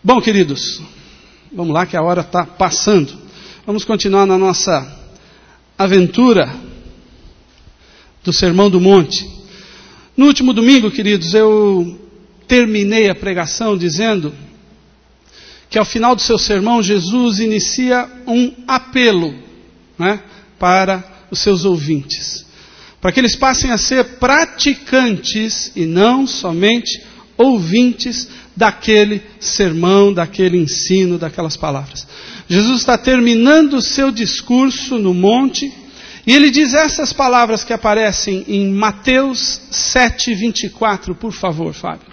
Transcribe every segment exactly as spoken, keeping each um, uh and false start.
Bom, queridos, vamos lá que a hora está passando. Vamos continuar na nossa aventura do Sermão do Monte. No último domingo, queridos, eu terminei a pregação dizendo que ao final do seu sermão, Jesus inicia um apelo, né, para os seus ouvintes, para que eles passem a ser praticantes e não somente ouvintes daquele sermão, daquele ensino, daquelas palavras. Jesus está terminando o seu discurso no monte e ele diz essas palavras que aparecem em Mateus sete, vinte e quatro, por favor, Fábio.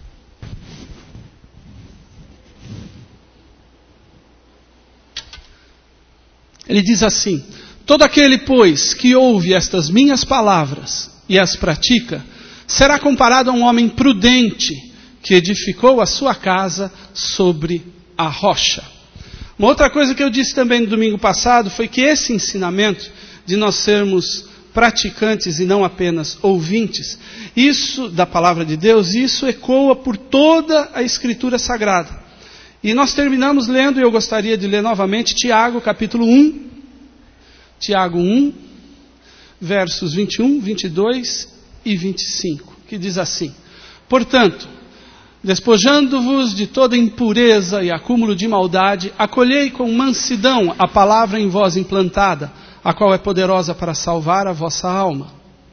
Ele diz assim: todo aquele, pois, que ouve estas minhas palavras e as pratica, será comparado a um homem prudente que edificou a sua casa sobre a rocha. Uma outra coisa que eu disse também no domingo passado foi que esse ensinamento de nós sermos praticantes e não apenas ouvintes, isso da palavra de Deus, isso ecoa por toda a Escritura Sagrada. E nós terminamos lendo, e eu gostaria de ler novamente, Tiago capítulo um, Tiago um, versos vinte e um, vinte e dois e vinte e cinco, que diz assim: portanto, despojando-vos de toda impureza e acúmulo de maldade, acolhei com mansidão a palavra em vós implantada, a qual é poderosa para salvar a vossa alma.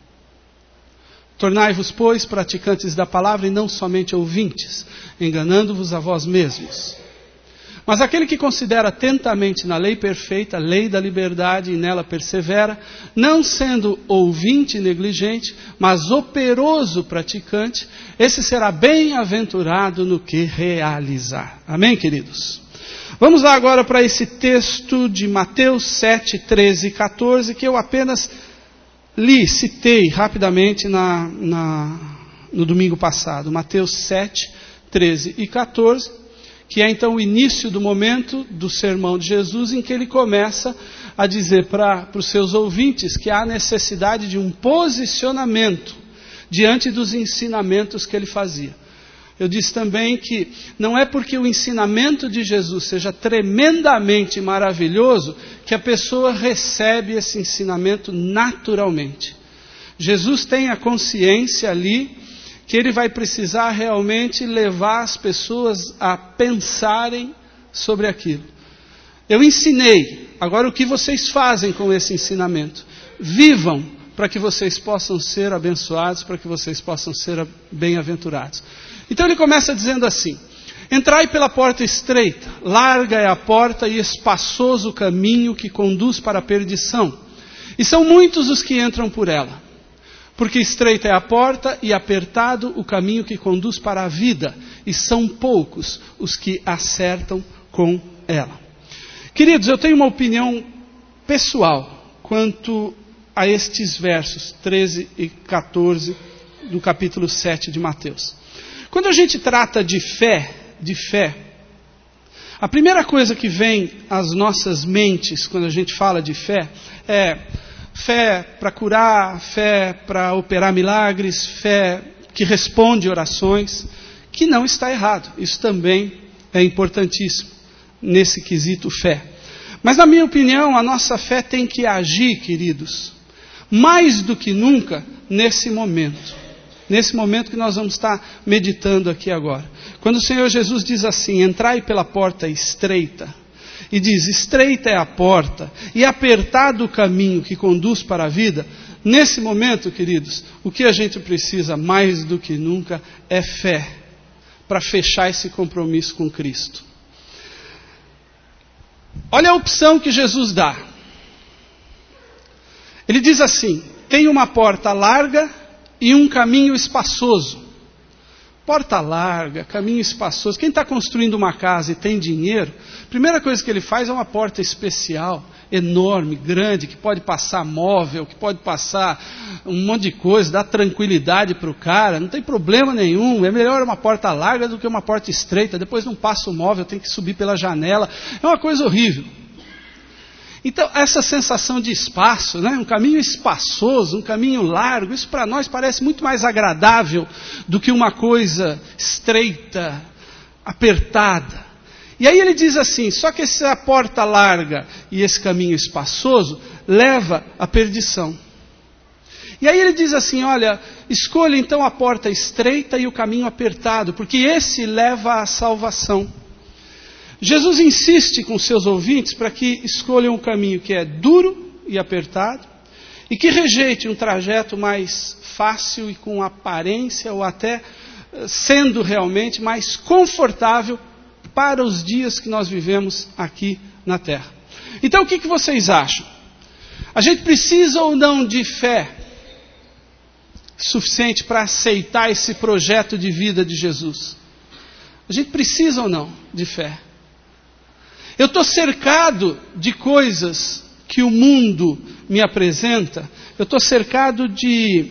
Tornai-vos, pois, praticantes da palavra e não somente ouvintes, enganando-vos a vós mesmos. Mas aquele que considera atentamente na lei perfeita, a lei da liberdade, e nela persevera, não sendo ouvinte negligente, mas operoso praticante, esse será bem-aventurado no que realizar. Amém, queridos? Vamos lá agora para esse texto de Mateus sete, treze e quatorze, que eu apenas li, citei rapidamente na, na, no domingo passado. Mateus sete, treze e quatorze, que é então o início do momento do sermão de Jesus, em que ele começa a dizer para os seus ouvintes que há necessidade de um posicionamento diante dos ensinamentos que ele fazia. Eu disse também que não é porque o ensinamento de Jesus seja tremendamente maravilhoso que a pessoa recebe esse ensinamento naturalmente. Jesus tem a consciência ali que ele vai precisar realmente levar as pessoas a pensarem sobre aquilo. Eu ensinei, agora o que vocês fazem com esse ensinamento? Vivam para que vocês possam ser abençoados, para que vocês possam ser bem-aventurados. Então ele começa dizendo assim: entrai pela porta estreita, larga é a porta e espaçoso o caminho que conduz para a perdição, e são muitos os que entram por ela. Porque estreita é a porta e apertado o caminho que conduz para a vida, e são poucos os que acertam com ela. Queridos, eu tenho uma opinião pessoal quanto a estes versos treze e quatorze do capítulo sete de Mateus. Quando a gente trata de fé, de fé, a primeira coisa que vem às nossas mentes quando a gente fala de fé é fé para curar, fé para operar milagres, fé que responde orações, que não está errado. Isso também é importantíssimo nesse quesito fé. Mas na minha opinião, a nossa fé tem que agir, queridos, mais do que nunca nesse momento. Nesse momento que nós vamos estar meditando aqui agora. Quando o Senhor Jesus diz assim: entrai pela porta estreita, e diz, estreita é a porta, e apertado o caminho que conduz para a vida, nesse momento, queridos, o que a gente precisa mais do que nunca é fé, para fechar esse compromisso com Cristo. Olha a opção que Jesus dá. Ele diz assim: tem uma porta larga e um caminho espaçoso. Porta larga, caminho espaçoso. Quem está construindo uma casa e tem dinheiro, a primeira coisa que ele faz é uma porta especial, enorme, grande, que pode passar móvel, que pode passar um monte de coisa, dá tranquilidade para o cara, não tem problema nenhum. É melhor uma porta larga do que uma porta estreita, depois não passa o móvel, tem que subir pela janela, é uma coisa horrível. Então, essa sensação de espaço, né? Um caminho espaçoso, um caminho largo, isso para nós parece muito mais agradável do que uma coisa estreita, apertada. E aí ele diz assim, só que essa porta larga e esse caminho espaçoso leva à perdição. E aí ele diz assim, olha, escolha então a porta estreita e o caminho apertado, porque esse leva à salvação. Jesus insiste com seus ouvintes para que escolham um caminho que é duro e apertado, e que rejeite um trajeto mais fácil e com aparência, ou até sendo realmente mais confortável para os dias que nós vivemos aqui na Terra. Então o que, que vocês acham? A gente precisa ou não de fé suficiente para aceitar esse projeto de vida de Jesus? A gente precisa ou não de fé? Eu estou cercado de coisas que o mundo me apresenta, eu estou cercado de...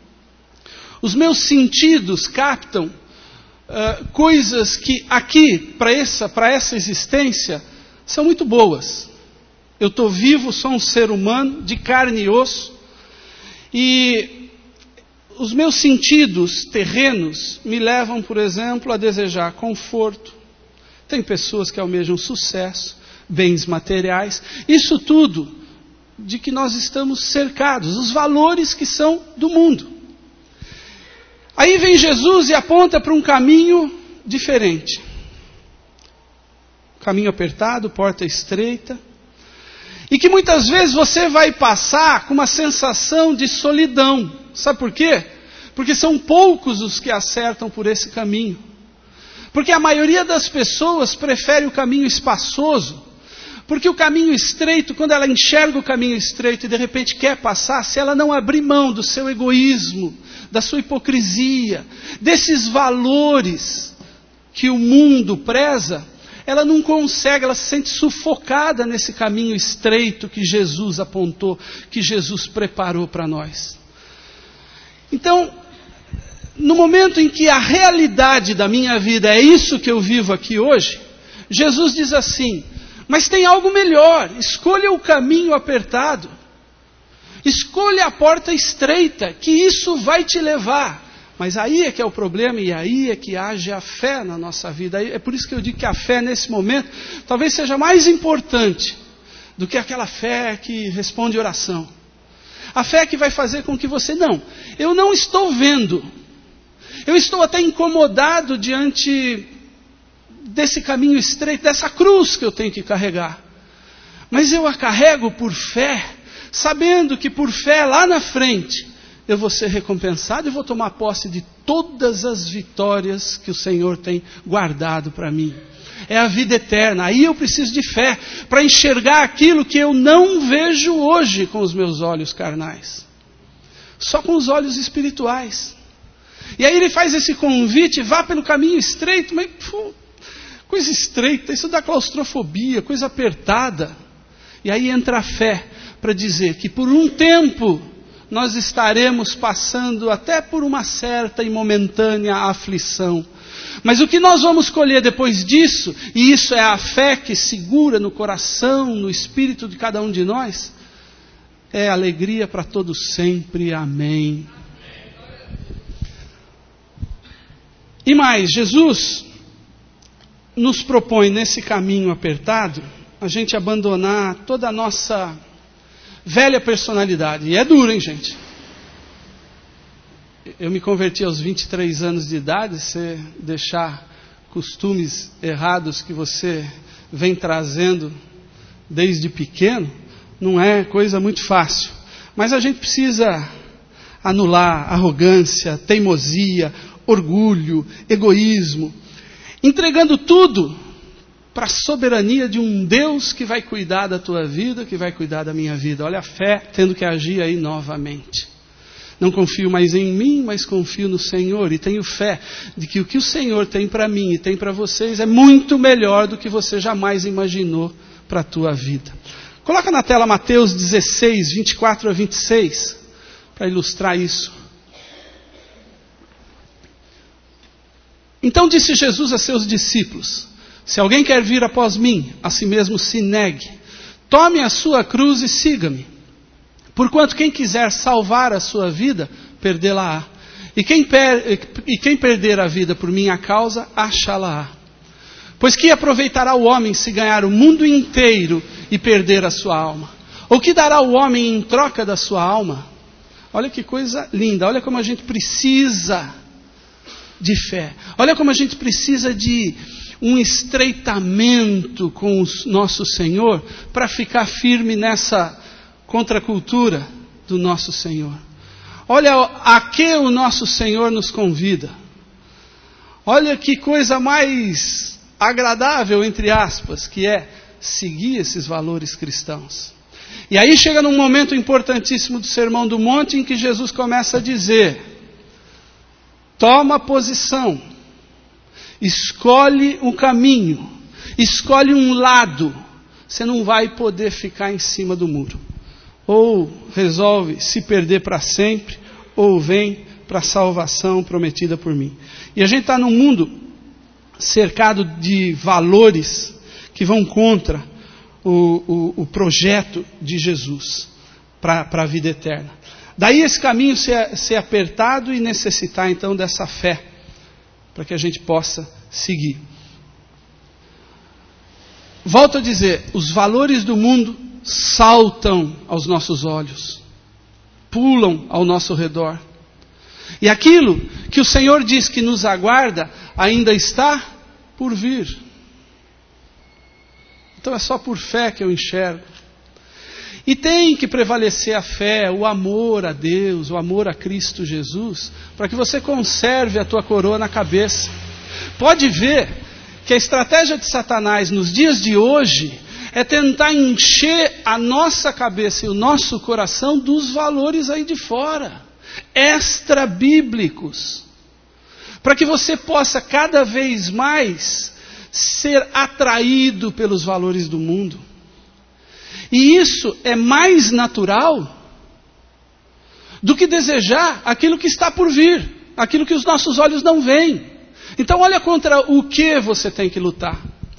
Os meus sentidos captam uh, coisas que aqui, para essa, para essa existência, são muito boas. Eu estou vivo, sou um ser humano, de carne e osso, e os meus sentidos terrenos me levam, por exemplo, a desejar conforto. Tem pessoas que almejam sucesso, bens materiais, isso tudo de que nós estamos cercados, os valores que são do mundo. Aí vem Jesus e aponta para um caminho diferente. Caminho apertado, porta estreita, e que muitas vezes você vai passar com uma sensação de solidão. Sabe por quê? Porque são poucos os que acertam por esse caminho. Porque a maioria das pessoas prefere o caminho espaçoso. Porque o caminho estreito, quando ela enxerga o caminho estreito e de repente quer passar, se ela não abrir mão do seu egoísmo, da sua hipocrisia, desses valores que o mundo preza, ela não consegue, ela se sente sufocada nesse caminho estreito que Jesus apontou, que Jesus preparou para nós. Então, no momento em que a realidade da minha vida é isso que eu vivo aqui hoje, Jesus diz assim, mas tem algo melhor, escolha o caminho apertado, escolha a porta estreita, que isso vai te levar. Mas aí é que é o problema, e aí é que age a fé na nossa vida. É por isso que eu digo que a fé nesse momento talvez seja mais importante do que aquela fé que responde oração. A fé que vai fazer com que você, não, eu não estou vendo, eu estou até incomodado diante desse caminho estreito, dessa cruz que eu tenho que carregar. Mas eu a carrego por fé, sabendo que por fé lá na frente eu vou ser recompensado e vou tomar posse de todas as vitórias que o Senhor tem guardado para mim. É a vida eterna. Aí eu preciso de fé para enxergar aquilo que eu não vejo hoje com os meus olhos carnais. Só com os olhos espirituais. E aí ele faz esse convite, vá pelo caminho estreito, mas pô, coisa estreita, isso dá claustrofobia, coisa apertada. E aí entra a fé para dizer que por um tempo nós estaremos passando até por uma certa e momentânea aflição. Mas o que nós vamos colher depois disso, e isso é a fé que segura no coração, no espírito de cada um de nós, é alegria para todos sempre. Amém. E mais, Jesus nos propõe nesse caminho apertado, a gente abandonar toda a nossa velha personalidade. E é duro, hein, gente? Eu me converti aos vinte e três anos de idade, você deixar costumes errados que você vem trazendo desde pequeno, não é coisa muito fácil. Mas a gente precisa anular arrogância, teimosia, orgulho, egoísmo, entregando tudo para a soberania de um Deus que vai cuidar da tua vida, que vai cuidar da minha vida. Olha a fé tendo que agir aí novamente. Não confio mais em mim, mas confio no Senhor. E tenho fé de que o que o Senhor tem para mim e tem para vocês é muito melhor do que você jamais imaginou para a tua vida. Coloca na tela Mateus dezesseis, vinte e quatro a vinte e seis, para ilustrar isso. Então disse Jesus a seus discípulos, se alguém quer vir após mim, a si mesmo se negue. Tome a sua cruz e siga-me. Porquanto quem quiser salvar a sua vida, perdê-la-á. E quem, per- e quem perder a vida por minha causa, achá-la-á. Pois que aproveitará o homem se ganhar o mundo inteiro e perder a sua alma? Ou que dará o homem em troca da sua alma? Olha que coisa linda, olha como a gente precisa de fé. Olha como a gente precisa de um estreitamento com o nosso Senhor para ficar firme nessa contracultura do nosso Senhor. Olha a que o nosso Senhor nos convida. Olha que coisa mais agradável, entre aspas, que é seguir esses valores cristãos. E aí chega num momento importantíssimo do Sermão do Monte em que Jesus começa a dizer: toma posição, escolhe um caminho, escolhe um lado, você não vai poder ficar em cima do muro. Ou resolve se perder para sempre, ou vem para a salvação prometida por mim. E a gente está num mundo cercado de valores que vão contra o, o, o projeto de Jesus para a vida eterna. Daí esse caminho ser, ser apertado e necessitar então dessa fé, para que a gente possa seguir. Volto a dizer, os valores do mundo saltam aos nossos olhos, pulam ao nosso redor. E aquilo que o Senhor diz que nos aguarda ainda está por vir. Então é só por fé que eu enxergo. E tem que prevalecer a fé, o amor a Deus, o amor a Cristo Jesus, para que você conserve a tua coroa na cabeça. Pode ver que a estratégia de Satanás nos dias de hoje é tentar encher a nossa cabeça e o nosso coração dos valores aí de fora, extra-bíblicos, para que você possa cada vez mais ser atraído pelos valores do mundo. E isso é mais natural do que desejar aquilo que está por vir, aquilo que os nossos olhos não veem. Então olha contra o que você tem que lutar.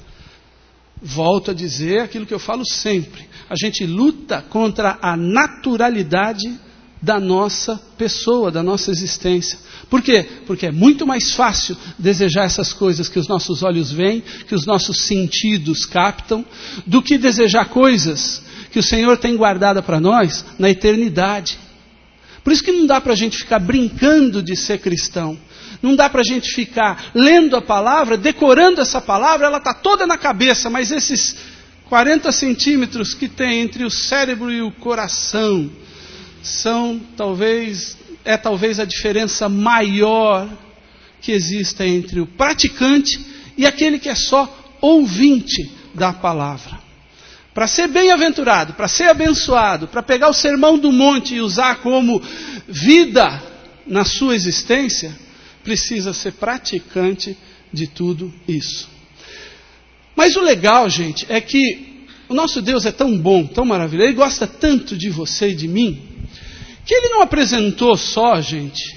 Volto a dizer aquilo que eu falo sempre. A gente luta contra a naturalidade da nossa pessoa, da nossa existência. Por quê? Porque é muito mais fácil desejar essas coisas que os nossos olhos veem, que os nossos sentidos captam, do que desejar coisas que o Senhor tem guardada para nós na eternidade. Por isso que não dá para a gente ficar brincando de ser cristão. Não dá para a gente ficar lendo a palavra, decorando essa palavra, ela está toda na cabeça, mas esses quarenta centímetros que tem entre o cérebro e o coração são talvez, é talvez a diferença maior que exista entre o praticante e aquele que é só ouvinte da palavra. Para ser bem-aventurado, para ser abençoado, para pegar o sermão do monte e usar como vida na sua existência, precisa ser praticante de tudo isso. Mas o legal, gente, é que o nosso Deus é tão bom, tão maravilhoso, Ele gosta tanto de você e de mim, que Ele não apresentou só, gente,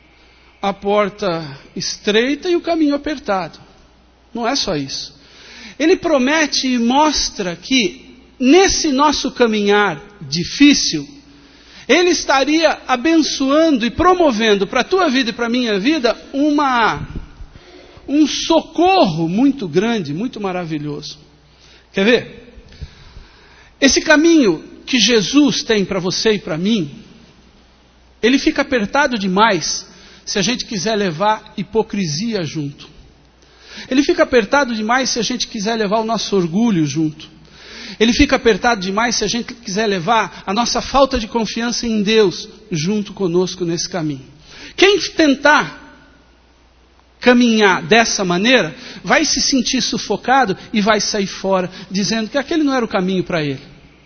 a porta estreita e o caminho apertado. Não é só isso. Ele promete e mostra que nesse nosso caminhar difícil, Ele estaria abençoando e promovendo para a tua vida e para a minha vida uma, um socorro muito grande, muito maravilhoso. Quer ver? Esse caminho que Jesus tem para você e para mim, ele fica apertado demais se a gente quiser levar hipocrisia junto. Ele fica apertado demais se a gente quiser levar o nosso orgulho junto. Ele fica apertado demais se a gente quiser levar a nossa falta de confiança em Deus junto conosco nesse caminho. Quem tentar caminhar dessa maneira, vai se sentir sufocado e vai sair fora, dizendo que aquele não era o caminho para ele.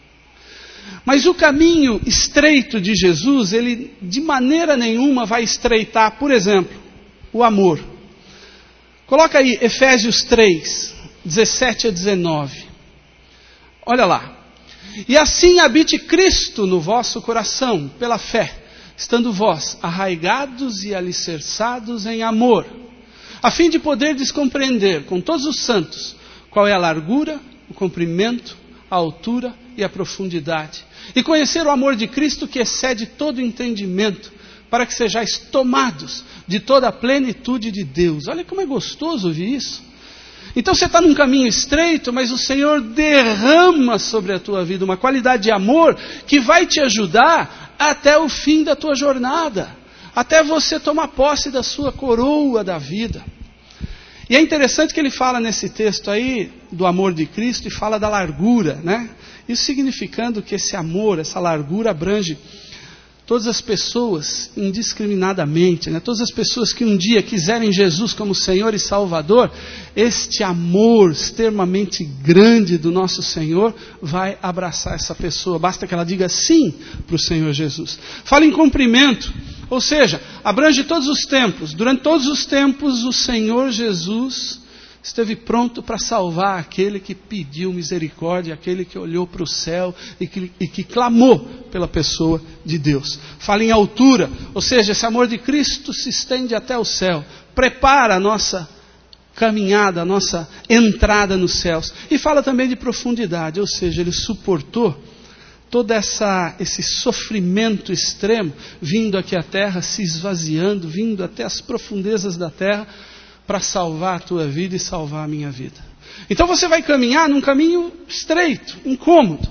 Mas o caminho estreito de Jesus, ele de maneira nenhuma vai estreitar, por exemplo, o amor. Coloca aí Efésios três, dezessete a dezenove. Olha lá. E assim habite Cristo no vosso coração, pela fé, estando vós arraigados e alicerçados em amor, a fim de poderdes compreender com todos os santos qual é a largura, o comprimento, a altura e a profundidade, e conhecer o amor de Cristo que excede todo entendimento, para que sejais tomados de toda a plenitude de Deus. Olha como é gostoso ouvir isso. Então você está num caminho estreito, mas o Senhor derrama sobre a tua vida uma qualidade de amor que vai te ajudar até o fim da tua jornada, até você tomar posse da sua coroa da vida. E é interessante que ele fala nesse texto aí do amor de Cristo e fala da largura, né? Isso significando que esse amor, essa largura abrange todas as pessoas indiscriminadamente, né? Todas as pessoas que um dia quiserem Jesus como Senhor e Salvador, este amor extremamente grande do nosso Senhor vai abraçar essa pessoa. Basta que ela diga sim para o Senhor Jesus. Fala em cumprimento, ou seja, abrange todos os tempos. Durante todos os tempos o Senhor Jesus esteve pronto para salvar aquele que pediu misericórdia, aquele que olhou para o céu e que, e que clamou pela pessoa de Deus. Fala em altura, ou seja, esse amor de Cristo se estende até o céu, prepara a nossa caminhada, a nossa entrada nos céus. E fala também de profundidade, ou seja, ele suportou todo essa, esse sofrimento extremo, vindo aqui à terra, se esvaziando, vindo até as profundezas da terra, para salvar a tua vida e salvar a minha vida. Então você vai caminhar num caminho estreito, incômodo.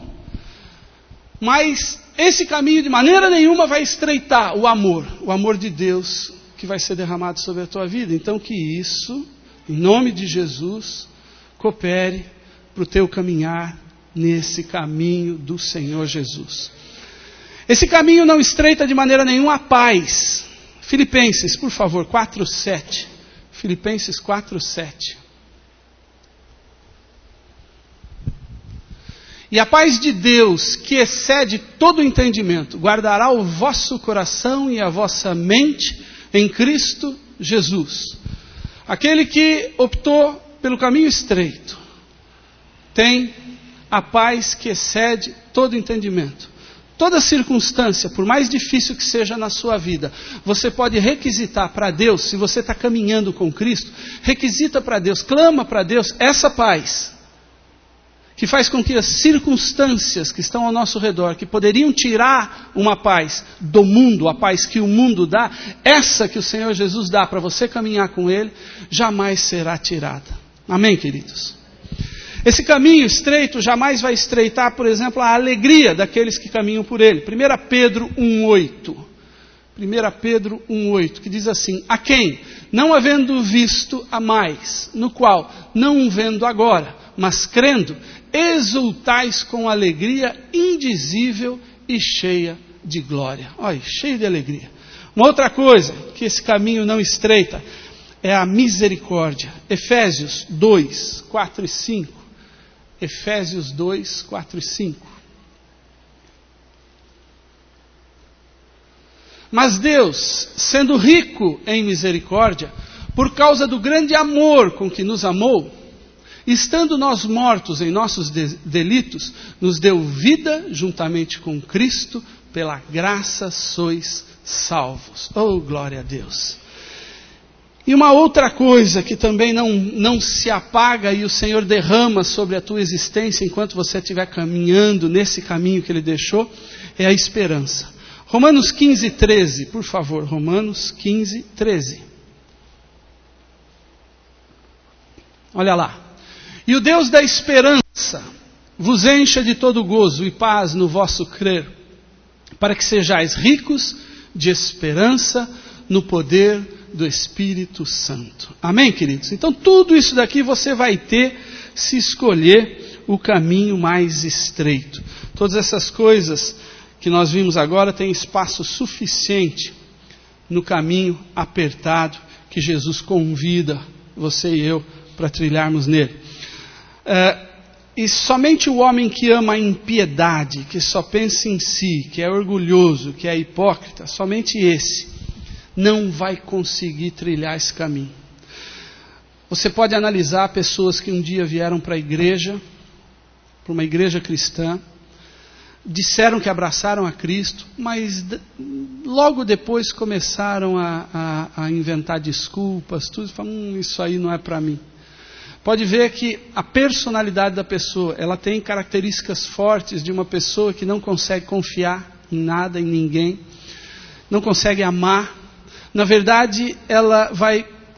Mas esse caminho de maneira nenhuma vai estreitar o amor, o amor de Deus que vai ser derramado sobre a tua vida. Então que isso, em nome de Jesus, coopere para o teu caminhar nesse caminho do Senhor Jesus. Esse caminho não estreita de maneira nenhuma a paz. Filipenses, por favor, quatro, sete. Filipenses quatro, sete. E a paz de Deus, que excede todo o entendimento, guardará o vosso coração e a vossa mente em Cristo Jesus. Aquele que optou pelo caminho estreito, tem a paz que excede todo o entendimento. Toda circunstância, por mais difícil que seja na sua vida, você pode requisitar para Deus, se você está caminhando com Cristo, requisita para Deus, clama para Deus essa paz, que faz com que as circunstâncias que estão ao nosso redor, que poderiam tirar uma paz do mundo, a paz que o mundo dá, essa que o Senhor Jesus dá para você caminhar com Ele, jamais será tirada. Amém, queridos? Esse caminho estreito jamais vai estreitar, por exemplo, a alegria daqueles que caminham por ele. primeira Pedro um, oito. primeira Pedro um, oito, que diz assim: a quem, não havendo visto a mais, no qual, não vendo agora, mas crendo, exultais com alegria indizível e cheia de glória. Olha, cheio de alegria. Uma outra coisa que esse caminho não estreita é a misericórdia. Efésios dois, quatro e cinco. Efésios dois, quatro e cinco. Mas Deus, sendo rico em misericórdia, por causa do grande amor com que nos amou, estando nós mortos em nossos de- delitos, nos deu vida juntamente com Cristo, pela graça sois salvos. Oh, glória a Deus! E uma outra coisa que também não, não se apaga e o Senhor derrama sobre a tua existência enquanto você estiver caminhando nesse caminho que Ele deixou, é a esperança. Romanos quinze, treze, por favor. Romanos quinze, treze. Olha lá. E o Deus da esperança vos encha de todo gozo e paz no vosso crer, para que sejais ricos de esperança no poder do Espírito Santo. Amém, queridos? Então tudo isso daqui você vai ter se escolher o caminho mais estreito. Todas essas coisas que nós vimos agora têm espaço suficiente no caminho apertado que Jesus convida você e eu para trilharmos nele. É, e somente o homem que ama a impiedade, que só pensa em si, que é orgulhoso, que é hipócrita, somente esse não vai conseguir trilhar esse caminho. Você pode analisar pessoas que um dia vieram para a igreja, para uma igreja cristã, disseram que abraçaram a Cristo, mas logo depois começaram a, a, a inventar desculpas, tudo, e falam, hum, isso aí não é para mim. Pode ver que a personalidade da pessoa, ela tem características fortes de uma pessoa que não consegue confiar em nada, em ninguém, não consegue amar. Na verdade, ela vai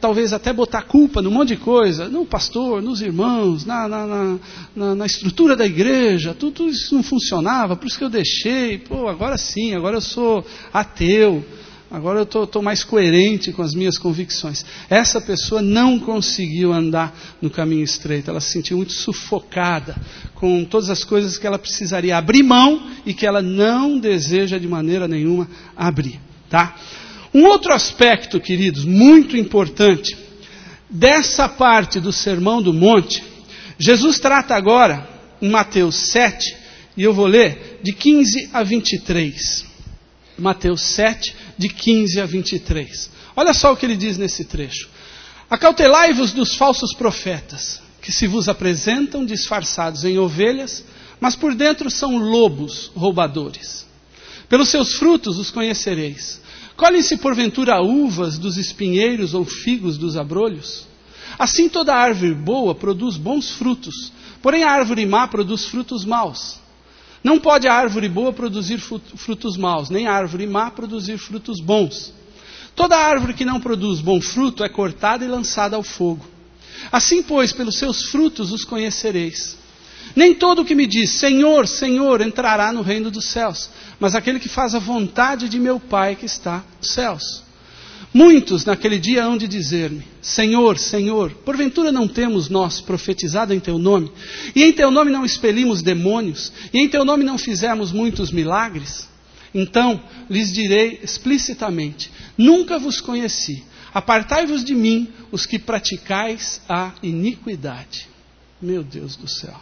talvez até botar culpa num monte de coisa, no pastor, nos irmãos, na, na, na, na, na estrutura da igreja, tudo, tudo isso não funcionava, por isso que eu deixei, pô, agora sim, agora eu sou ateu, agora eu estou mais coerente com as minhas convicções. Essa pessoa não conseguiu andar no caminho estreito, ela se sentiu muito sufocada com todas as coisas que ela precisaria abrir mão e que ela não deseja de maneira nenhuma abrir. Tá? Um outro aspecto, queridos, muito importante, dessa parte do Sermão do Monte, Jesus trata agora, em Mateus sete, e eu vou ler de quinze a vinte e três. Mateus sete, de quinze a vinte e três. Olha só o que ele diz nesse trecho. Acautelai-vos dos falsos profetas, que se vos apresentam disfarçados em ovelhas, mas por dentro são lobos roubadores. Pelos seus frutos os conhecereis. Colhem-se porventura uvas dos espinheiros ou figos dos abrolhos? Assim toda árvore boa produz bons frutos, porém a árvore má produz frutos maus. Não pode a árvore boa produzir frutos maus, nem a árvore má produzir frutos bons. Toda árvore que não produz bom fruto é cortada e lançada ao fogo. Assim, pois, pelos seus frutos os conhecereis. Nem todo o que me diz, Senhor, Senhor, entrará no reino dos céus, mas aquele que faz a vontade de meu Pai que está nos céus. Muitos naquele dia hão de dizer-me, Senhor, Senhor, porventura não temos nós profetizado em Teu nome? E em Teu nome não expelimos demônios? E em Teu nome não fizemos muitos milagres? Então lhes direi explicitamente, nunca vos conheci. Apartai-vos de mim, os que praticais a iniquidade. Meu Deus do céu.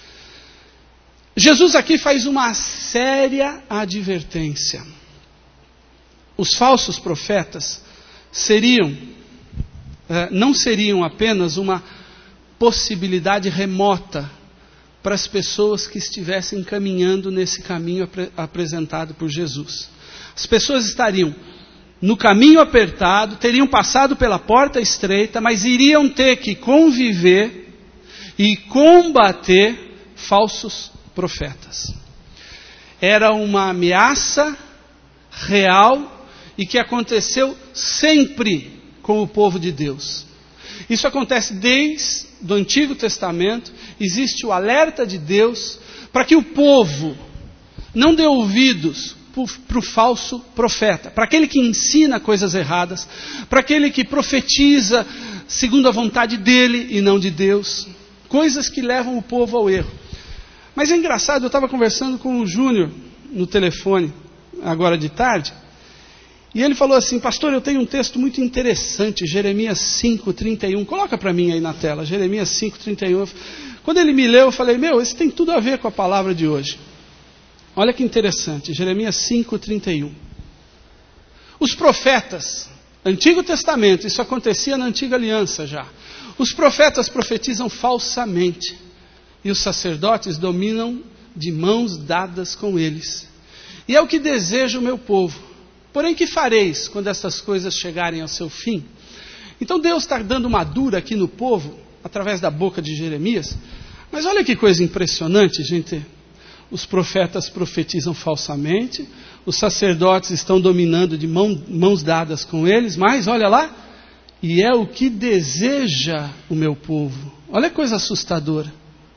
Jesus aqui faz uma séria advertência. Os falsos profetas seriam, eh, não seriam apenas uma possibilidade remota para as pessoas que estivessem caminhando nesse caminho apre- apresentado por Jesus. As pessoas estariam no caminho apertado, teriam passado pela porta estreita, mas iriam ter que conviver e combater falsos profetas. Era uma ameaça real e que aconteceu sempre com o povo de Deus. Isso acontece desde o Antigo Testamento, existe o alerta de Deus para que o povo não dê ouvidos para o falso profeta, para aquele que ensina coisas erradas, para aquele que profetiza segundo a vontade dele e não de Deus, coisas que levam o povo ao erro. Mas é engraçado, eu estava conversando com o Júnior no telefone, agora de tarde, e ele falou assim, pastor, eu tenho um texto muito interessante, Jeremias cinco, trinta e um, coloca para mim aí na tela, Jeremias cinco, trinta e um. Quando ele me leu, eu falei, meu, isso tem tudo a ver com a palavra de hoje. Olha que interessante, Jeremias cinco, trinta e um. Os profetas, Antigo Testamento, isso acontecia na Antiga Aliança já, os profetas profetizam falsamente, e os sacerdotes dominam de mãos dadas com eles. E é o que deseja o meu povo. Porém, que fareis quando essas coisas chegarem ao seu fim? Então Deus está dando uma dura aqui no povo, através da boca de Jeremias. Mas olha que coisa impressionante, gente. Os profetas profetizam falsamente, os sacerdotes estão dominando de mão, mãos dadas com eles, mas olha lá, e é o que deseja o meu povo. Olha que coisa assustadora.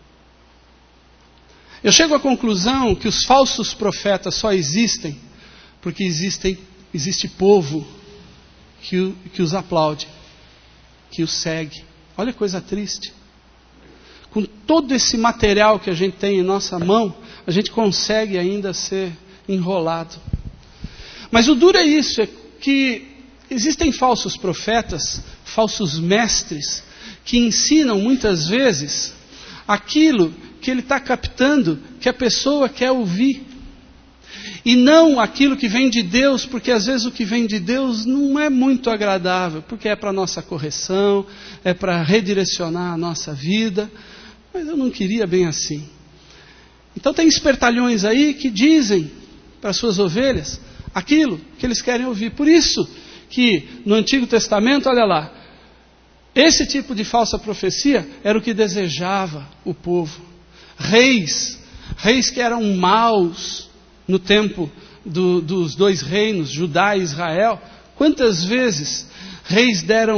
Eu chego à conclusão que os falsos profetas só existem porque existem, existe povo que, que os aplaude, que os segue. Olha que coisa triste. Com todo esse material que a gente tem em nossa mão, a gente consegue ainda ser enrolado. Mas o duro é isso, é que existem falsos profetas, falsos mestres, que ensinam muitas vezes aquilo que ele está captando, que a pessoa quer ouvir. E não aquilo que vem de Deus, porque às vezes o que vem de Deus não é muito agradável, porque é para a nossa correção, é para redirecionar a nossa vida, mas eu não queria bem assim. Então tem espertalhões aí que dizem para as suas ovelhas aquilo que eles querem ouvir. Por isso que no Antigo Testamento, olha lá, esse tipo de falsa profecia era o que desejava o povo. Reis, reis que eram maus, no tempo do, dos dois reinos, Judá e Israel, quantas vezes reis deram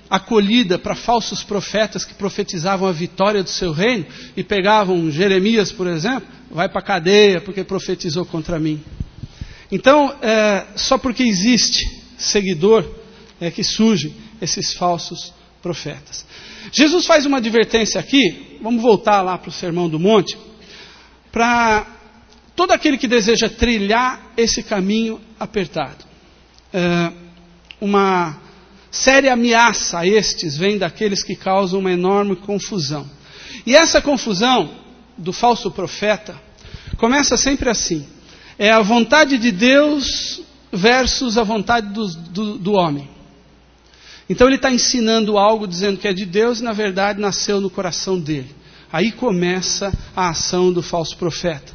acolhida para falsos profetas que profetizavam a vitória do seu reino e pegavam Jeremias, por exemplo, vai para a cadeia porque profetizou contra mim. Então, é, só porque existe seguidor é que surgem esses falsos profetas. Jesus faz uma advertência aqui, vamos voltar lá para o Sermão do Monte, para todo aquele que deseja trilhar esse caminho apertado. É, uma séria ameaça a estes vem daqueles que causam uma enorme confusão. E essa confusão do falso profeta começa sempre assim. É a vontade de Deus versus a vontade do, do, do homem. Então ele está ensinando algo dizendo que é de Deus e na verdade nasceu no coração dele. Aí começa a ação do falso profeta.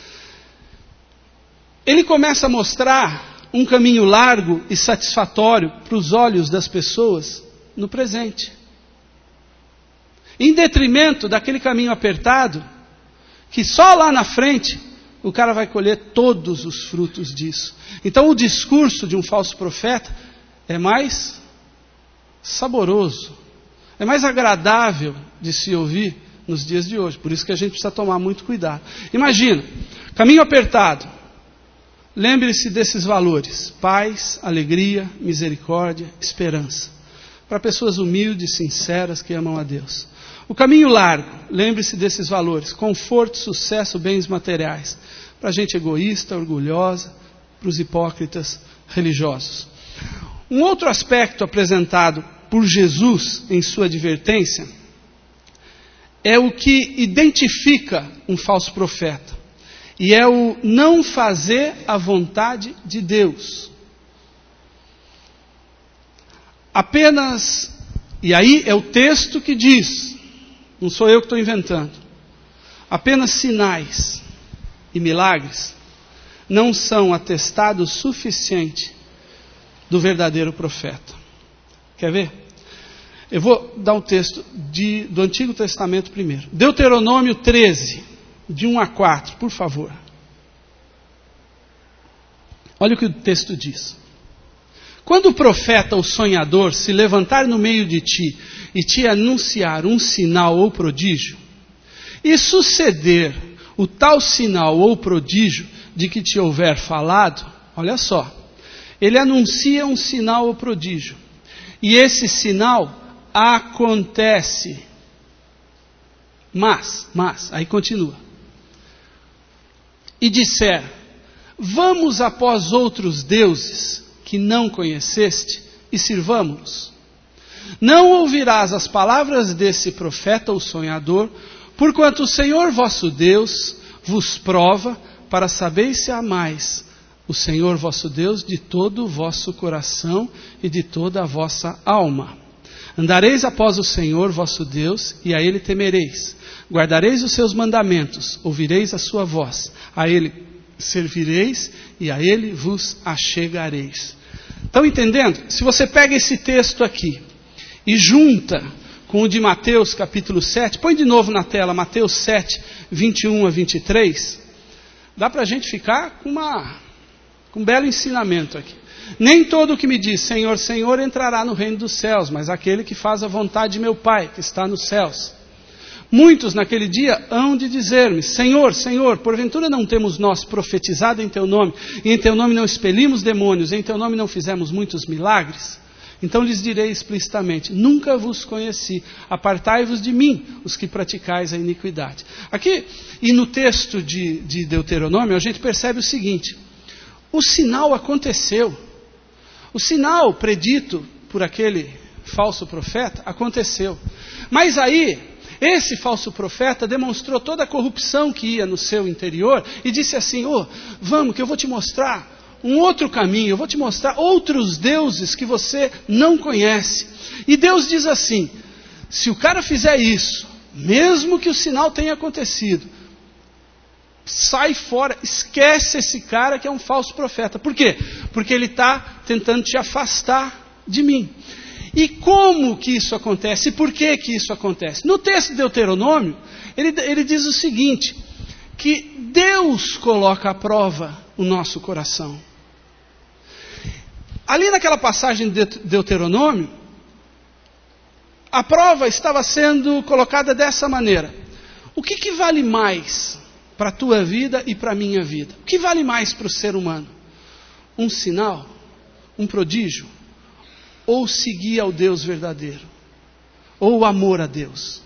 Ele começa a mostrar um caminho largo e satisfatório para os olhos das pessoas no presente. Em detrimento daquele caminho apertado, que só lá na frente o cara vai colher todos os frutos disso. Então o discurso de um falso profeta é mais saboroso, é mais agradável de se ouvir nos dias de hoje. Por isso que a gente precisa tomar muito cuidado. Imagina, caminho apertado. Lembre-se desses valores: paz, alegria, misericórdia, esperança. Para pessoas humildes, sinceras, que amam a Deus. O caminho largo, lembre-se desses valores: conforto, sucesso, bens materiais. Para a gente egoísta, orgulhosa, para os hipócritas religiosos. Um outro aspecto apresentado por Jesus em sua advertência é o que identifica um falso profeta. E é o não fazer a vontade de Deus. Apenas, e aí é o texto que diz, não sou eu que estou inventando, apenas sinais e milagres não são atestado suficiente do verdadeiro profeta. Quer ver? Eu vou dar um texto de, do Antigo Testamento primeiro. Deuteronômio treze. De um a quatro, por favor. Olha o que o texto diz. Quando o profeta ou sonhador se levantar no meio de ti e te anunciar um sinal ou prodígio, e suceder o tal sinal ou prodígio de que te houver falado, olha só, ele anuncia um sinal ou prodígio, e esse sinal acontece. Mas, mas, aí continua. E disser, vamos após outros deuses que não conheceste e sirvamo-los. Não ouvirás as palavras desse profeta ou sonhador, porquanto o Senhor vosso Deus vos prova para saber se amais o Senhor vosso Deus de todo o vosso coração e de toda a vossa alma. Andareis após o Senhor vosso Deus e a Ele temereis. Guardareis os seus mandamentos, ouvireis a sua voz, a Ele servireis e a Ele vos achegareis. Estão entendendo? Se você pega esse texto aqui e junta com o de Mateus capítulo sete, põe de novo na tela, Mateus sete, vinte e um a vinte e três, dá para a gente ficar com, uma, com um belo ensinamento aqui. Nem todo o que me diz Senhor, Senhor entrará no reino dos céus, mas aquele que faz a vontade de meu Pai, que está nos céus. Muitos naquele dia hão de dizer-me, Senhor, Senhor, porventura não temos nós profetizado em Teu nome, e em Teu nome não expelimos demônios, em Teu nome não fizemos muitos milagres? Então lhes direi explicitamente, nunca vos conheci, apartai-vos de mim, os que praticais a iniquidade. Aqui, e no texto de, de Deuteronômio, a gente percebe o seguinte, o sinal aconteceu, o sinal predito por aquele falso profeta aconteceu, mas aí, esse falso profeta demonstrou toda a corrupção que ia no seu interior e disse assim, oh, vamos que eu vou te mostrar um outro caminho, eu vou te mostrar outros deuses que você não conhece. E Deus diz assim, se o cara fizer isso, mesmo que o sinal tenha acontecido, sai fora, esquece esse cara que é um falso profeta. Por quê? Porque ele está tentando te afastar de mim. E como que isso acontece? E por que que isso acontece? No texto de Deuteronômio, ele, ele diz o seguinte, que Deus coloca à prova o nosso coração. Ali naquela passagem de Deuteronômio, a prova estava sendo colocada dessa maneira. O que, que vale mais para a tua vida e para a minha vida? O que vale mais para o ser humano? Um sinal? Um prodígio? Ou seguir ao Deus verdadeiro? Ou o amor a Deus?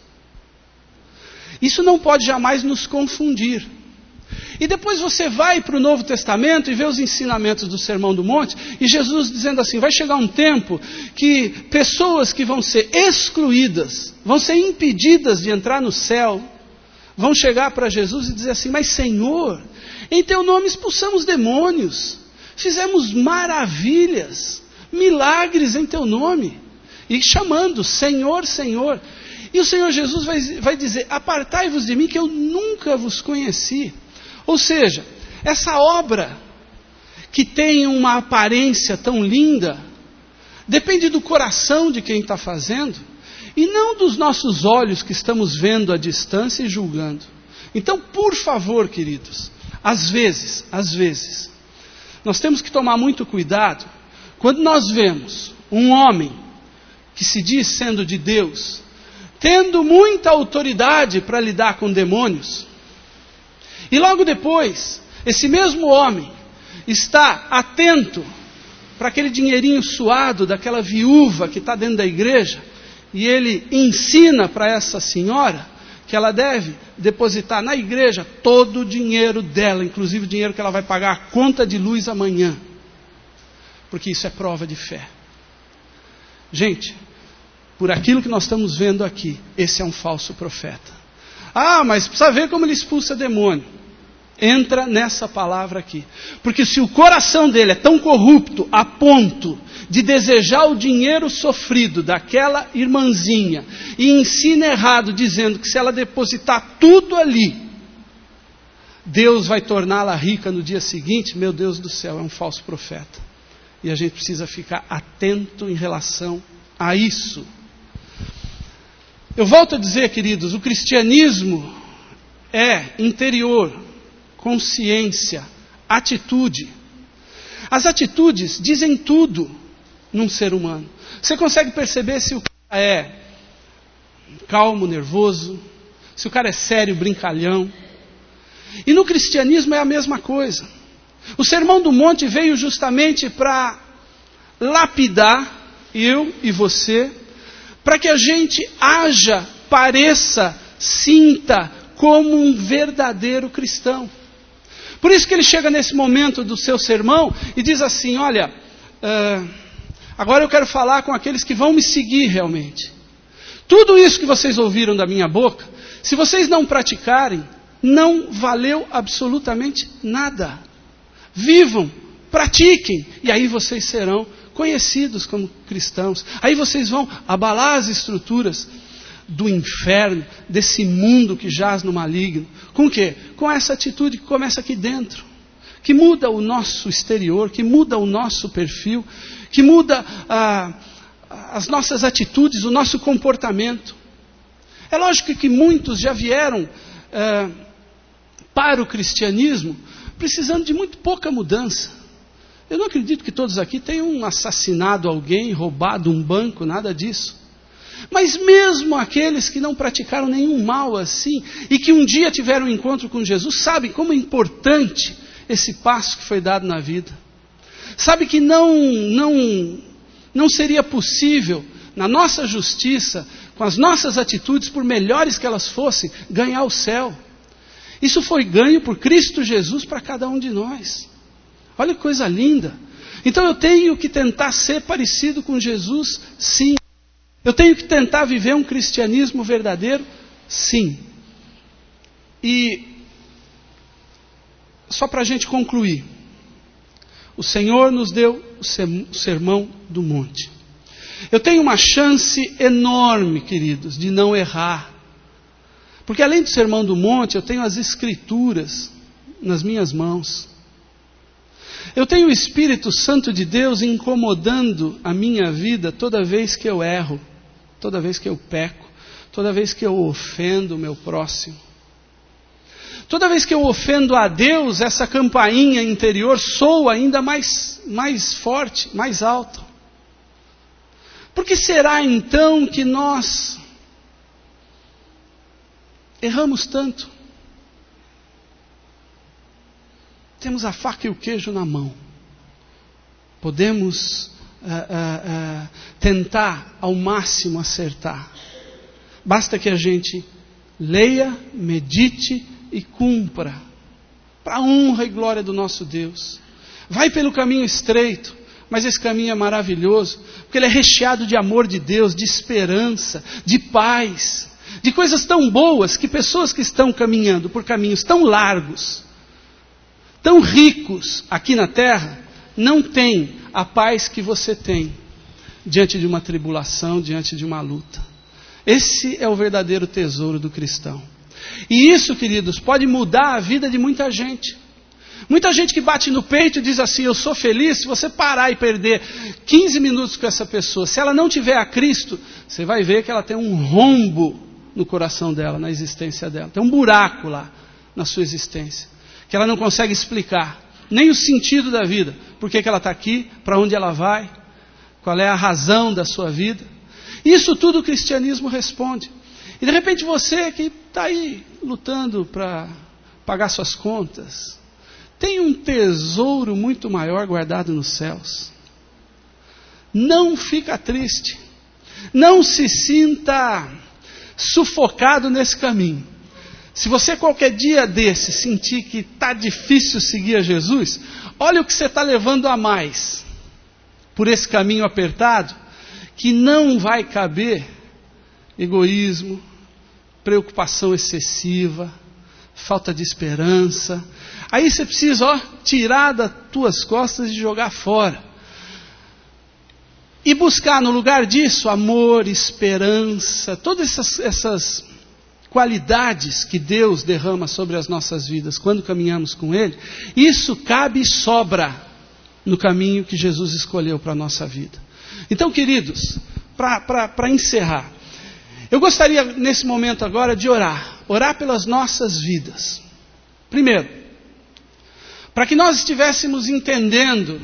Isso não pode jamais nos confundir. E depois você vai para o Novo Testamento e vê os ensinamentos do Sermão do Monte, e Jesus dizendo assim, vai chegar um tempo que pessoas que vão ser excluídas, vão ser impedidas de entrar no céu, vão chegar para Jesus e dizer assim, mas Senhor, em teu nome expulsamos demônios, fizemos maravilhas, milagres em teu nome, e chamando Senhor, Senhor. E o Senhor Jesus vai, vai dizer, apartai-vos de mim que eu nunca vos conheci. Ou seja, essa obra que tem uma aparência tão linda, depende do coração de quem está fazendo, e não dos nossos olhos que estamos vendo à distância e julgando. Então, por favor, queridos, às vezes, às vezes, nós temos que tomar muito cuidado, quando nós vemos um homem que se diz sendo de Deus, tendo muita autoridade para lidar com demônios, e logo depois, esse mesmo homem está atento para aquele dinheirinho suado daquela viúva que está dentro da igreja, e ele ensina para essa senhora que ela deve depositar na igreja todo o dinheiro dela, inclusive o dinheiro que ela vai pagar a conta de luz amanhã, porque isso é prova de fé. Gente, por aquilo que nós estamos vendo aqui, esse é um falso profeta. Ah, mas precisa ver como ele expulsa demônio. Entra nessa palavra aqui. Porque se o coração dele é tão corrupto a ponto de desejar o dinheiro sofrido daquela irmãzinha e ensina errado, dizendo que se ela depositar tudo ali, Deus vai torná-la rica no dia seguinte, meu Deus do céu, é um falso profeta. E a gente precisa ficar atento em relação a isso. Eu volto a dizer, queridos, o cristianismo é interior, consciência, atitude. As atitudes dizem tudo num ser humano. Você consegue perceber se o cara é calmo, nervoso, se o cara é sério, brincalhão. E no cristianismo é a mesma coisa. O Sermão do Monte veio justamente para lapidar eu e você, para que a gente haja, pareça, sinta como um verdadeiro cristão. Por isso que ele chega nesse momento do seu sermão e diz assim, olha, uh, agora eu quero falar com aqueles que vão me seguir realmente. Tudo isso que vocês ouviram da minha boca, se vocês não praticarem, não valeu absolutamente nada. Vivam, pratiquem, e aí vocês serão conhecidos como cristãos. Aí vocês vão abalar as estruturas do inferno, desse mundo que jaz no maligno. Com o quê? Com essa atitude que começa aqui dentro, que muda o nosso exterior, que muda o nosso perfil, que muda ah, as nossas atitudes, o nosso comportamento. É lógico que muitos já vieram ah, para o cristianismo precisando de muito pouca mudança. Eu não acredito que todos aqui tenham assassinado alguém, roubado um banco, nada disso. Mas mesmo aqueles que não praticaram nenhum mal assim, e que um dia tiveram um encontro com Jesus, sabem como é importante esse passo que foi dado na vida. Sabe que não, não, não seria possível, na nossa justiça, com as nossas atitudes, por melhores que elas fossem, ganhar o céu. Isso foi ganho por Cristo Jesus para cada um de nós. Olha que coisa linda. Então eu tenho que tentar ser parecido com Jesus, sim. Eu tenho que tentar viver um cristianismo verdadeiro, sim. E só para a gente concluir, o Senhor nos deu o sermão do monte. Eu tenho uma chance enorme, queridos, de não errar. Porque além do sermão do monte, eu tenho as escrituras nas minhas mãos. Eu tenho o Espírito Santo de Deus incomodando a minha vida toda vez que eu erro, toda vez que eu peco, toda vez que eu ofendo o meu próximo. Toda vez que eu ofendo a Deus, essa campainha interior soa ainda mais, mais forte, mais alta. Por que será então que nós erramos tanto? Temos a faca e o queijo na mão. Podemos uh, uh, uh, tentar ao máximo acertar. Basta que a gente leia, medite e cumpra, para a honra e glória do nosso Deus. Vai pelo caminho estreito, mas esse caminho é maravilhoso, porque ele é recheado de amor de Deus, de esperança, de paz, de coisas tão boas que pessoas que estão caminhando por caminhos tão largos, tão ricos aqui na terra, não têm a paz que você tem diante de uma tribulação, diante de uma luta. Esse é o verdadeiro tesouro do cristão. E isso, queridos, pode mudar a vida de muita gente. Muita gente que bate no peito e diz assim, eu sou feliz. Se você parar e perder quinze minutos com essa pessoa, se ela não tiver a Cristo, você vai ver que ela tem um rombo no coração dela, na existência dela. Tem um buraco lá na sua existência, que ela não consegue explicar, nem o sentido da vida. Por que que ela está aqui, para onde ela vai, qual é a razão da sua vida. Isso tudo o cristianismo responde. E de repente você que está aí lutando para pagar suas contas, tem um tesouro muito maior guardado nos céus. Não fica triste. Não se sinta sufocado nesse caminho. Se você qualquer dia desse sentir que está difícil seguir a Jesus, olha o que você está levando a mais por esse caminho apertado, que não vai caber egoísmo, preocupação excessiva, falta de esperança. Aí você precisa, ó, tirar das tuas costas e jogar fora. E buscar no lugar disso amor, esperança, todas essas, essas qualidades que Deus derrama sobre as nossas vidas quando caminhamos com Ele. Isso cabe e sobra no caminho que Jesus escolheu para a nossa vida. Então, queridos, para encerrar, eu gostaria nesse momento agora de orar, orar pelas nossas vidas. Primeiro, para que nós estivéssemos entendendo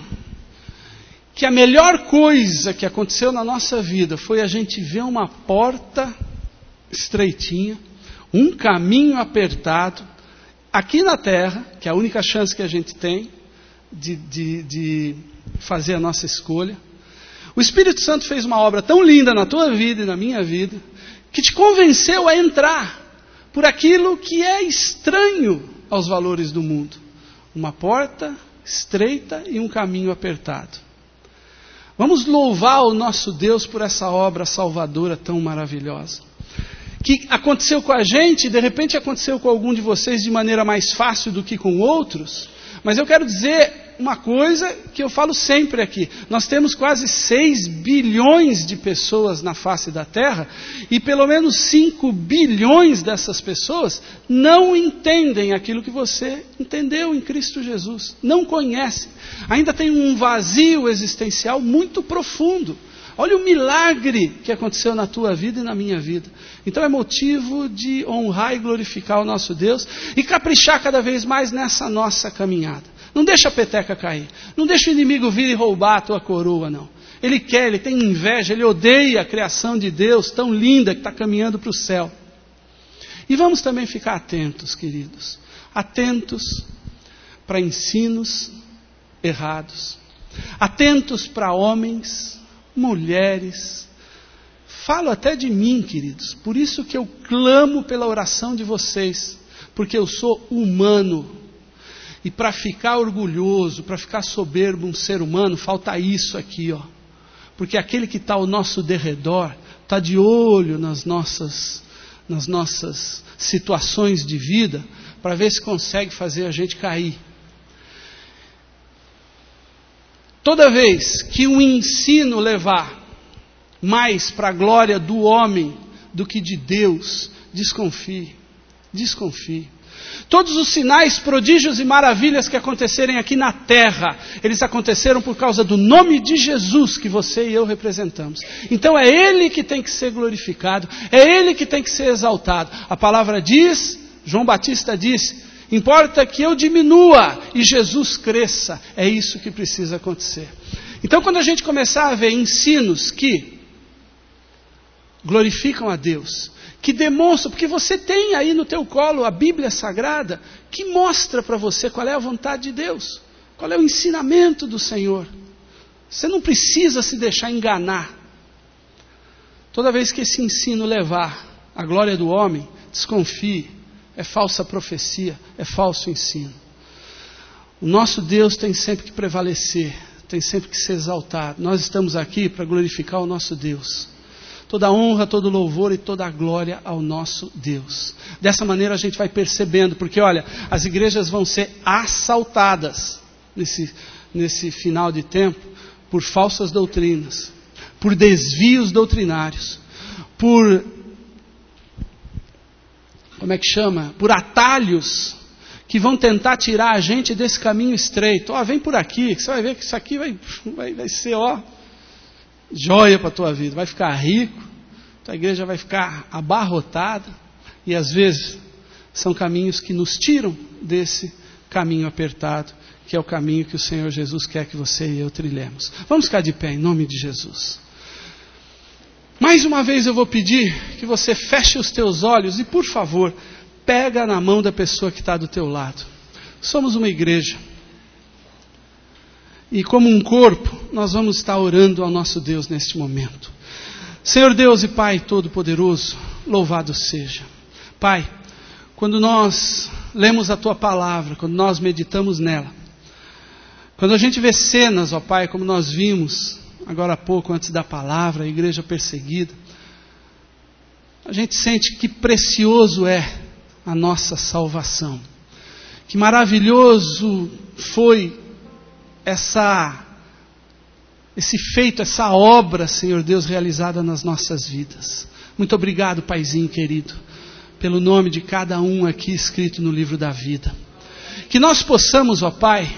que a melhor coisa que aconteceu na nossa vida foi a gente ver uma porta estreitinha, um caminho apertado, aqui na terra, que é a única chance que a gente tem de, de, de fazer a nossa escolha. O Espírito Santo fez uma obra tão linda na tua vida e na minha vida, que te convenceu a entrar por aquilo que é estranho aos valores do mundo. Uma porta estreita e um caminho apertado. Vamos louvar o nosso Deus por essa obra salvadora tão maravilhosa. Que aconteceu com a gente, e de repente aconteceu com algum de vocês de maneira mais fácil do que com outros. Mas eu quero dizer uma coisa que eu falo sempre aqui. Nós temos quase seis bilhões de pessoas na face da Terra, e pelo menos cinco bilhões dessas pessoas não entendem aquilo que você entendeu em Cristo Jesus. Não conhecem. Ainda tem um vazio existencial muito profundo. Olha o milagre que aconteceu na tua vida e na minha vida. Então é motivo de honrar e glorificar o nosso Deus e caprichar cada vez mais nessa nossa caminhada. Não deixa a peteca cair. Não deixa o inimigo vir e roubar a tua coroa, não. Ele quer, ele tem inveja, ele odeia a criação de Deus tão linda que está caminhando para o céu. E vamos também ficar atentos, queridos. Atentos para ensinos errados. Atentos para homens, mulheres. Falo até de mim, queridos. Por isso que eu clamo pela oração de vocês. Porque eu sou humano. E para ficar orgulhoso, para ficar soberbo um ser humano, falta isso aqui, ó. Porque aquele que está ao nosso derredor, está de olho nas nossas, nas nossas situações de vida, para ver se consegue fazer a gente cair. Toda vez que um ensino levar mais para a glória do homem do que de Deus, desconfie, desconfie. Todos os sinais, prodígios e maravilhas que acontecerem aqui na terra, eles aconteceram por causa do nome de Jesus que você e eu representamos. Então é Ele que tem que ser glorificado, é Ele que tem que ser exaltado. A palavra diz, João Batista disse, importa que eu diminua e Jesus cresça. É isso que precisa acontecer. Então quando a gente começar a ver ensinos que glorificam a Deus, que demonstram, porque você tem aí no teu colo a Bíblia Sagrada, que mostra para você qual é a vontade de Deus, qual é o ensinamento do Senhor. Você não precisa se deixar enganar. Toda vez que esse ensino levar à glória do homem, desconfie, é falsa profecia, é falso ensino. O nosso Deus tem sempre que prevalecer, tem sempre que ser exaltado. Nós estamos aqui para glorificar o nosso Deus. Toda honra, todo louvor e toda a glória ao nosso Deus. Dessa maneira a gente vai percebendo, porque olha, as igrejas vão ser assaltadas nesse, nesse final de tempo por falsas doutrinas, por desvios doutrinários, por, como é que chama? Por atalhos que vão tentar tirar a gente desse caminho estreito. Ó, vem por aqui, que você vai ver que isso aqui vai, vai, vai ser, ó, joia para a tua vida. Vai ficar rico, tua igreja vai ficar abarrotada. E às vezes são caminhos que nos tiram desse caminho apertado, que é o caminho que o Senhor Jesus quer que você e eu trilhemos. Vamos ficar de pé em nome de Jesus. Mais uma vez eu vou pedir que você feche os teus olhos e, por favor, pega na mão da pessoa que está do teu lado. Somos uma igreja. E como um corpo, nós vamos estar orando ao nosso Deus neste momento. Senhor Deus e Pai Todo-Poderoso, louvado seja. Pai, quando nós lemos a Tua palavra, quando nós meditamos nela, quando a gente vê cenas, ó Pai, como nós vimos agora há pouco, antes da palavra, a igreja perseguida, a gente sente que precioso é a nossa salvação. Que maravilhoso foi essa, esse feito, essa obra, Senhor Deus, realizada nas nossas vidas. Muito obrigado, Paizinho querido, pelo nome de cada um aqui escrito no livro da vida. Que nós possamos, ó Pai,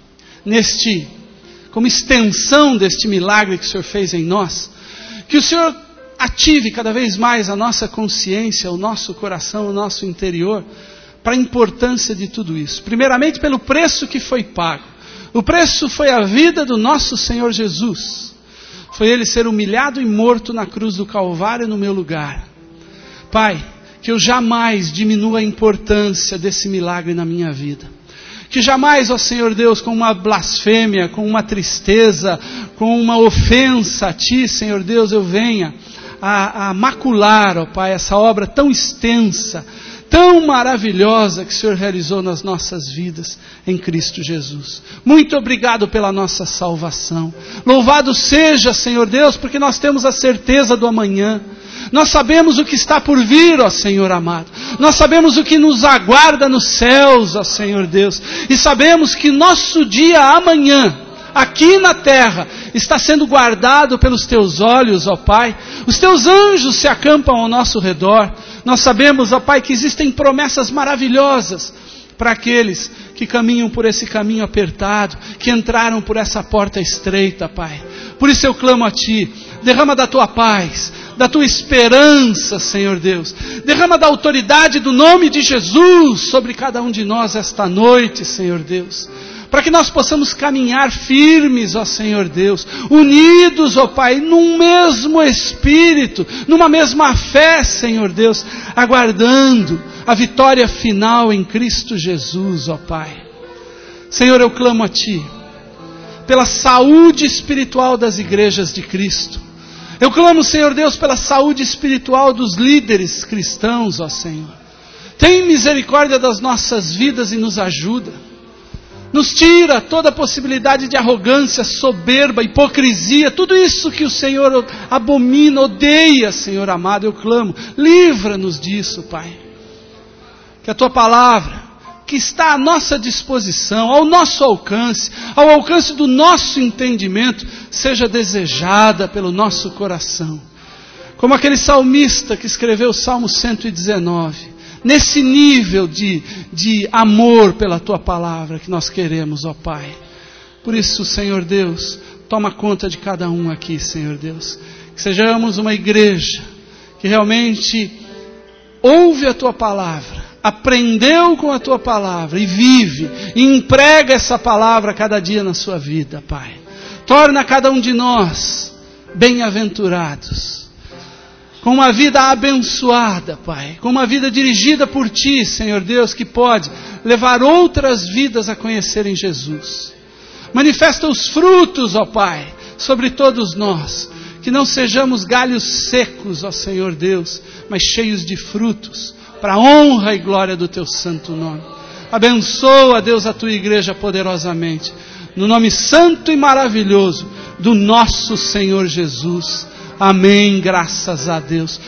neste, como extensão deste milagre que o Senhor fez em nós, que o Senhor ative cada vez mais a nossa consciência, o nosso coração, o nosso interior, para a importância de tudo isso. Primeiramente pelo preço que foi pago. O preço foi a vida do nosso Senhor Jesus. Foi Ele ser humilhado e morto na cruz do Calvário no meu lugar. Pai, que eu jamais diminua a importância desse milagre na minha vida. Que jamais, ó Senhor Deus, com uma blasfêmia, com uma tristeza, com uma ofensa a Ti, Senhor Deus, eu venha a, a macular, ó Pai, essa obra tão extensa, tão maravilhosa que o Senhor realizou nas nossas vidas em Cristo Jesus. Muito obrigado pela nossa salvação. Louvado seja, Senhor Deus, porque nós temos a certeza do amanhã. Nós sabemos o que está por vir, ó Senhor amado. Nós sabemos o que nos aguarda nos céus, ó Senhor Deus. E sabemos que nosso dia amanhã, aqui na terra, está sendo guardado pelos Teus olhos, ó Pai. Os Teus anjos se acampam ao nosso redor. Nós sabemos, ó Pai, que existem promessas maravilhosas para aqueles que caminham por esse caminho apertado, que entraram por essa porta estreita, Pai. Por isso eu clamo a Ti, derrama da Tua paz, da Tua esperança, Senhor Deus. Derrama da autoridade do nome de Jesus sobre cada um de nós esta noite, Senhor Deus. Para que nós possamos caminhar firmes, ó Senhor Deus, unidos, ó Pai, num mesmo Espírito, numa mesma fé, Senhor Deus, aguardando a vitória final em Cristo Jesus, ó Pai. Senhor, eu clamo a Ti, pela saúde espiritual das igrejas de Cristo. Eu clamo, Senhor Deus, pela saúde espiritual dos líderes cristãos, ó Senhor. Tem misericórdia das nossas vidas e nos ajuda. Nos tira toda a possibilidade de arrogância, soberba, hipocrisia, tudo isso que o Senhor abomina, odeia, Senhor amado, eu clamo. Livra-nos disso, Pai. Que a Tua palavra, que está à nossa disposição, ao nosso alcance, ao alcance do nosso entendimento, seja desejada pelo nosso coração. Como aquele salmista que escreveu o Salmo cento e dezenove. Nesse nível de, de amor pela Tua palavra que nós queremos, ó Pai. Por isso, Senhor Deus, toma conta de cada um aqui, Senhor Deus. Que sejamos uma igreja que realmente ouve a Tua palavra, aprendeu com a Tua palavra e vive, e emprega essa palavra cada dia na sua vida, Pai. Torna cada um de nós bem-aventurados. com uma vida abençoada, Pai, com uma vida dirigida por Ti, Senhor Deus, que pode levar outras vidas a conhecerem Jesus. Manifesta os frutos, ó Pai, sobre todos nós, que não sejamos galhos secos, ó Senhor Deus, mas cheios de frutos, para a honra e glória do Teu santo nome. Abençoa, Deus, a Tua igreja poderosamente, no nome santo e maravilhoso do nosso Senhor Jesus. Amém, graças a Deus.